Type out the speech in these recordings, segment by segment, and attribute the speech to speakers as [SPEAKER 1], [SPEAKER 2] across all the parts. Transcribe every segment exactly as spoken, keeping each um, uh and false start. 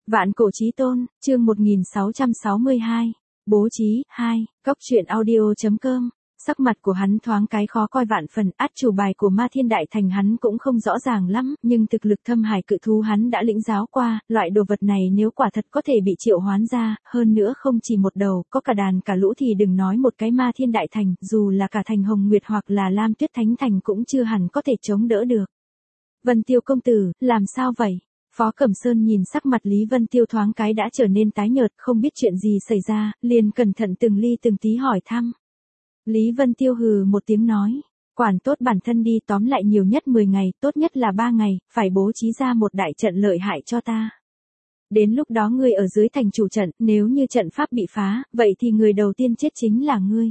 [SPEAKER 1] Vạn cổ chí tôn, chương một nghìn sáu trăm sáu mươi hai. Bố trí, hai, cốc truyện audio.com. Sắc mặt của hắn thoáng cái khó coi vạn phần, át chủ bài của Ma Thiên Đại Thành hắn cũng không rõ ràng lắm, nhưng thực lực thâm hải cự thú hắn đã lĩnh giáo qua, loại đồ vật này nếu quả thật có thể bị triệu hoán ra, hơn nữa không chỉ một đầu, có cả đàn cả lũ thì đừng nói một cái Ma Thiên Đại Thành, dù là cả thành Hồng Nguyệt hoặc là Lam Tuyết Thánh Thành cũng chưa hẳn có thể chống đỡ được. Vân Tiêu công tử, làm sao vậy? Phó Cẩm Sơn nhìn sắc mặt Lý Vân Tiêu thoáng cái đã trở nên tái nhợt, không biết chuyện gì xảy ra, liền cẩn thận từng ly từng tí hỏi thăm. Lý Vân Tiêu hừ một tiếng nói, quản tốt bản thân đi, tóm lại nhiều nhất mười ngày, tốt nhất là ba ngày, phải bố trí ra một đại trận lợi hại cho ta. Đến lúc đó ngươi ở dưới thành chủ trận, nếu như trận pháp bị phá, vậy thì người đầu tiên chết chính là ngươi.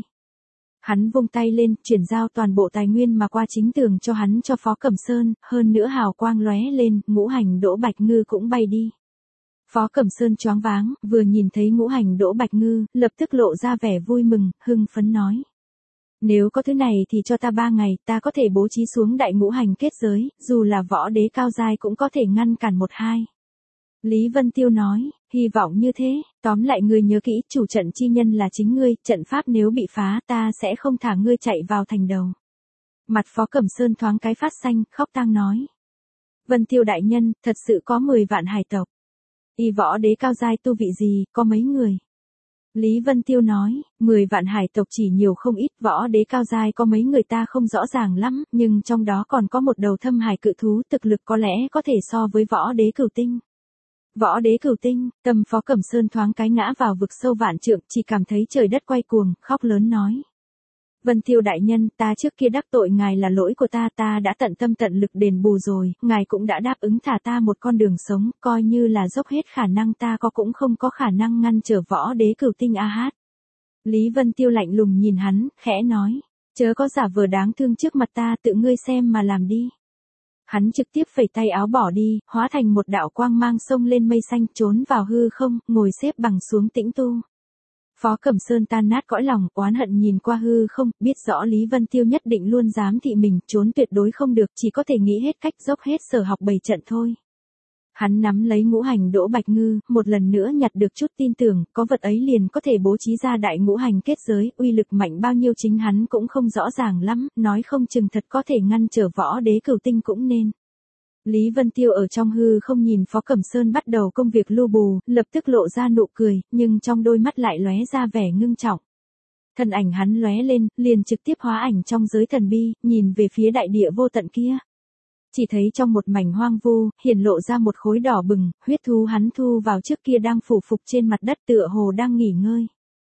[SPEAKER 1] Hắn vung tay lên, chuyển giao toàn bộ tài nguyên mà qua chính tường cho hắn cho Phó Cẩm Sơn, hơn nữa hào quang lóe lên, ngũ hành đỗ bạch ngư cũng bay đi. Phó Cẩm Sơn choáng váng, vừa nhìn thấy ngũ hành đỗ bạch ngư, lập tức lộ ra vẻ vui mừng, hưng phấn nói. Nếu có thứ này thì cho ta ba ngày, ta có thể bố trí xuống đại ngũ hành kết giới, dù là võ đế cao giai cũng có thể ngăn cản một hai. Lý Vân Tiêu nói, hy vọng như thế, tóm lại ngươi nhớ kỹ, chủ trận chi nhân là chính ngươi, trận pháp nếu bị phá ta sẽ không thả ngươi chạy vào thành đầu. Mặt Phó Cẩm Sơn thoáng cái phát xanh, khóc tang nói. Vân Tiêu đại nhân, thật sự có mười vạn hải tộc. Y võ đế cao giai tu vị gì, có mấy người? Lý Vân Tiêu nói, mười vạn hải tộc chỉ nhiều không ít, võ đế cao giai có mấy người ta không rõ ràng lắm, nhưng trong đó còn có một đầu thâm hải cự thú, thực lực có lẽ có thể so với võ đế cửu tinh. Võ đế cửu tinh, tâm Phó Cẩm Sơn thoáng cái ngã vào vực sâu vạn trượng, chỉ cảm thấy trời đất quay cuồng, khóc lớn nói. Vân Tiêu đại nhân, ta trước kia đắc tội ngài là lỗi của ta, ta đã tận tâm tận lực đền bù rồi, ngài cũng đã đáp ứng thả ta một con đường sống, coi như là dốc hết khả năng ta có cũng không có khả năng ngăn trở võ đế cửu tinh a hát. Lý Vân Tiêu lạnh lùng nhìn hắn, khẽ nói, chớ có giả vờ đáng thương trước mặt ta, tự ngươi xem mà làm đi. Hắn trực tiếp phẩy tay áo bỏ đi, hóa thành một đạo quang mang sông lên mây xanh, trốn vào hư không, ngồi xếp bằng xuống tĩnh tu. Phó Cẩm Sơn tan nát cõi lòng, oán hận nhìn qua hư không, biết rõ Lý Vân Tiêu nhất định luôn dám thị mình, trốn tuyệt đối không được, chỉ có thể nghĩ hết cách dốc hết sở học bày trận thôi. Hắn nắm lấy ngũ hành đỗ bạch ngư, một lần nữa nhặt được chút tin tưởng, có vật ấy liền có thể bố trí ra đại ngũ hành kết giới, uy lực mạnh bao nhiêu chính hắn cũng không rõ ràng lắm, nói không chừng thật có thể ngăn trở võ đế cửu tinh cũng nên. Lý Vân Tiêu ở trong hư không nhìn Phó Cẩm Sơn bắt đầu công việc lưu bù, lập tức lộ ra nụ cười, nhưng trong đôi mắt lại lóe ra vẻ ngưng trọng. Thân ảnh hắn lóe lên, liền trực tiếp hóa ảnh trong giới thần bi, nhìn về phía đại địa vô tận kia. Chỉ thấy trong một mảnh hoang vu, hiển lộ ra một khối đỏ bừng, huyết thú hắn thu vào trước kia đang phủ phục trên mặt đất tựa hồ đang nghỉ ngơi.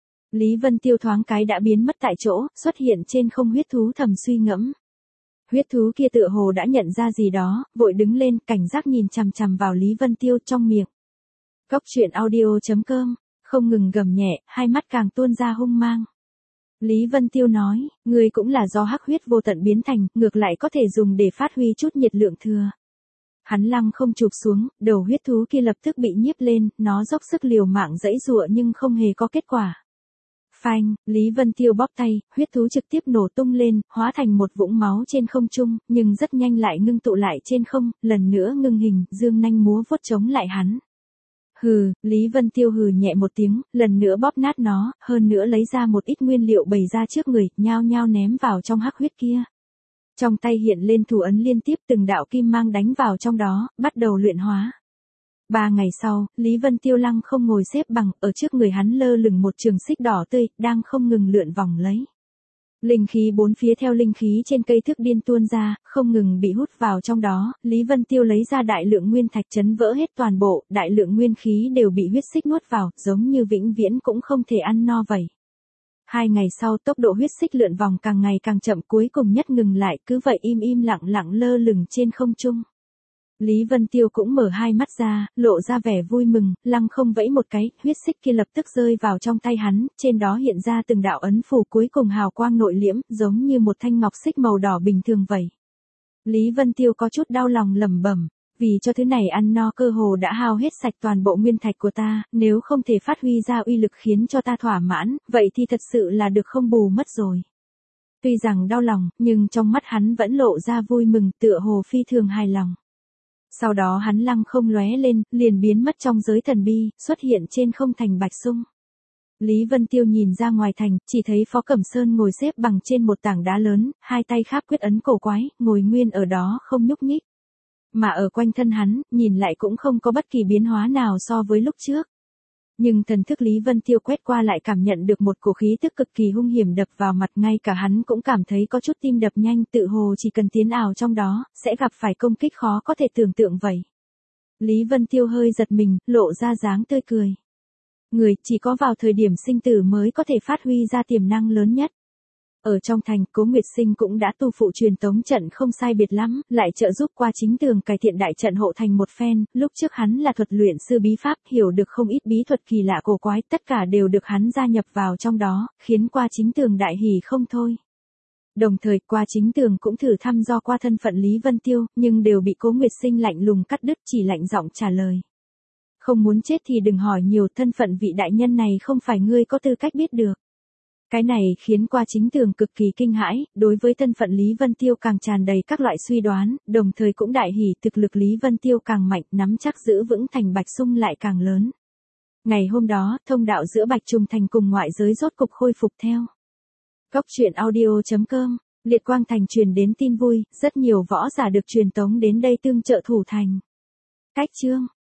[SPEAKER 1] Lý Vân Tiêu thoáng cái đã biến mất tại chỗ, xuất hiện trên không huyết thú thầm suy ngẫm. Huyết thú kia tựa hồ đã nhận ra gì đó, vội đứng lên, cảnh giác nhìn chằm chằm vào Lý Vân Tiêu trong miệng. Cốc truyện audio.com, không ngừng gầm nhẹ, hai mắt càng tuôn ra hung mang. Lý Vân Tiêu nói, ngươi cũng là do hắc huyết vô tận biến thành, ngược lại có thể dùng để phát huy chút nhiệt lượng thừa. Hắn lăng không chụp xuống, đầu huyết thú kia lập tức bị nhiếp lên, nó dốc sức liều mạng giãy giụa nhưng không hề có kết quả. Phanh, Lý Vân Tiêu bóp tay, huyết thú trực tiếp nổ tung lên, hóa thành một vũng máu trên không trung, nhưng rất nhanh lại ngưng tụ lại trên không, lần nữa ngưng hình, dương nanh múa vuốt chống lại hắn. Hừ, Lý Vân Tiêu hừ nhẹ một tiếng, lần nữa bóp nát nó, hơn nữa lấy ra một ít nguyên liệu bày ra trước người, nhao nhao ném vào trong hắc huyết kia. Trong tay hiện lên thủ ấn liên tiếp từng đạo kim mang đánh vào trong đó, bắt đầu luyện hóa. Ba ngày sau, Lý Vân Tiêu lăng không ngồi xếp bằng, ở trước người hắn lơ lửng một trường xích đỏ tươi, đang không ngừng lượn vòng lấy. Linh khí bốn phía theo linh khí trên cây thước điên tuôn ra, không ngừng bị hút vào trong đó, Lý Vân Tiêu lấy ra đại lượng nguyên thạch chấn vỡ hết toàn bộ, đại lượng nguyên khí đều bị huyết xích nuốt vào, giống như vĩnh viễn cũng không thể ăn no vậy. Hai ngày sau tốc độ huyết xích lượn vòng càng ngày càng chậm, cuối cùng nhất ngừng lại, cứ vậy im im lặng lặng lơ lửng trên không trung. Lý Vân Tiêu cũng mở hai mắt ra, lộ ra vẻ vui mừng, lăng không vẫy một cái, huyết xích kia lập tức rơi vào trong tay hắn, trên đó hiện ra từng đạo ấn phù cuối cùng hào quang nội liễm, giống như một thanh ngọc xích màu đỏ bình thường vậy. Lý Vân Tiêu có chút đau lòng lẩm bẩm, vì cho thứ này ăn no cơ hồ đã hao hết sạch toàn bộ nguyên thạch của ta, nếu không thể phát huy ra uy lực khiến cho ta thỏa mãn, vậy thì thật sự là được không bù mất rồi. Tuy rằng đau lòng, nhưng trong mắt hắn vẫn lộ ra vui mừng, tựa hồ phi thường hài lòng. Sau đó hắn lăng không lóe lên, liền biến mất trong giới thần bi, xuất hiện trên không thành Bạch Sung. Lý Vân Tiêu nhìn ra ngoài thành, chỉ thấy Phó Cẩm Sơn ngồi xếp bằng trên một tảng đá lớn, hai tay kháp quyết ấn cổ quái, ngồi nguyên ở đó không nhúc nhích. Mà ở quanh thân hắn, nhìn lại cũng không có bất kỳ biến hóa nào so với lúc trước. Nhưng thần thức Lý Vân Tiêu quét qua lại cảm nhận được một cổ khí tức cực kỳ hung hiểm đập vào mặt, ngay cả hắn cũng cảm thấy có chút tim đập nhanh, tự hồ chỉ cần tiến ảo trong đó, sẽ gặp phải công kích khó có thể tưởng tượng vậy. Lý Vân Tiêu hơi giật mình, lộ ra dáng tươi cười. Người chỉ có vào thời điểm sinh tử mới có thể phát huy ra tiềm năng lớn nhất. Ở trong thành, Cố Nguyệt Sinh cũng đã tu phụ truyền tống trận không sai biệt lắm, lại trợ giúp Qua Chính Tường cải thiện đại trận hộ thành một phen, lúc trước hắn là thuật luyện sư bí pháp, hiểu được không ít bí thuật kỳ lạ cổ quái, tất cả đều được hắn gia nhập vào trong đó, khiến Qua Chính Tường đại hỉ không thôi. Đồng thời, Qua Chính Tường cũng thử thăm dò qua thân phận Lý Vân Tiêu, nhưng đều bị Cố Nguyệt Sinh lạnh lùng cắt đứt, chỉ lạnh giọng trả lời. Không muốn chết thì đừng hỏi nhiều, thân phận vị đại nhân này không phải ngươi có tư cách biết được. Cái này khiến Qua Chính Tường cực kỳ kinh hãi, đối với thân phận Lý Vân Tiêu càng tràn đầy các loại suy đoán, đồng thời cũng đại hỉ thực lực Lý Vân Tiêu càng mạnh, nắm chắc giữ vững thành Bạch Sung lại càng lớn. Ngày hôm đó, thông đạo giữa Bạch Trùng Thành cùng ngoại giới rốt cục khôi phục theo. Cốc truyện audio chấm com, Liệt Quang Thành truyền đến tin vui, rất nhiều võ giả được truyền tống đến đây tương trợ thủ thành. Cách chương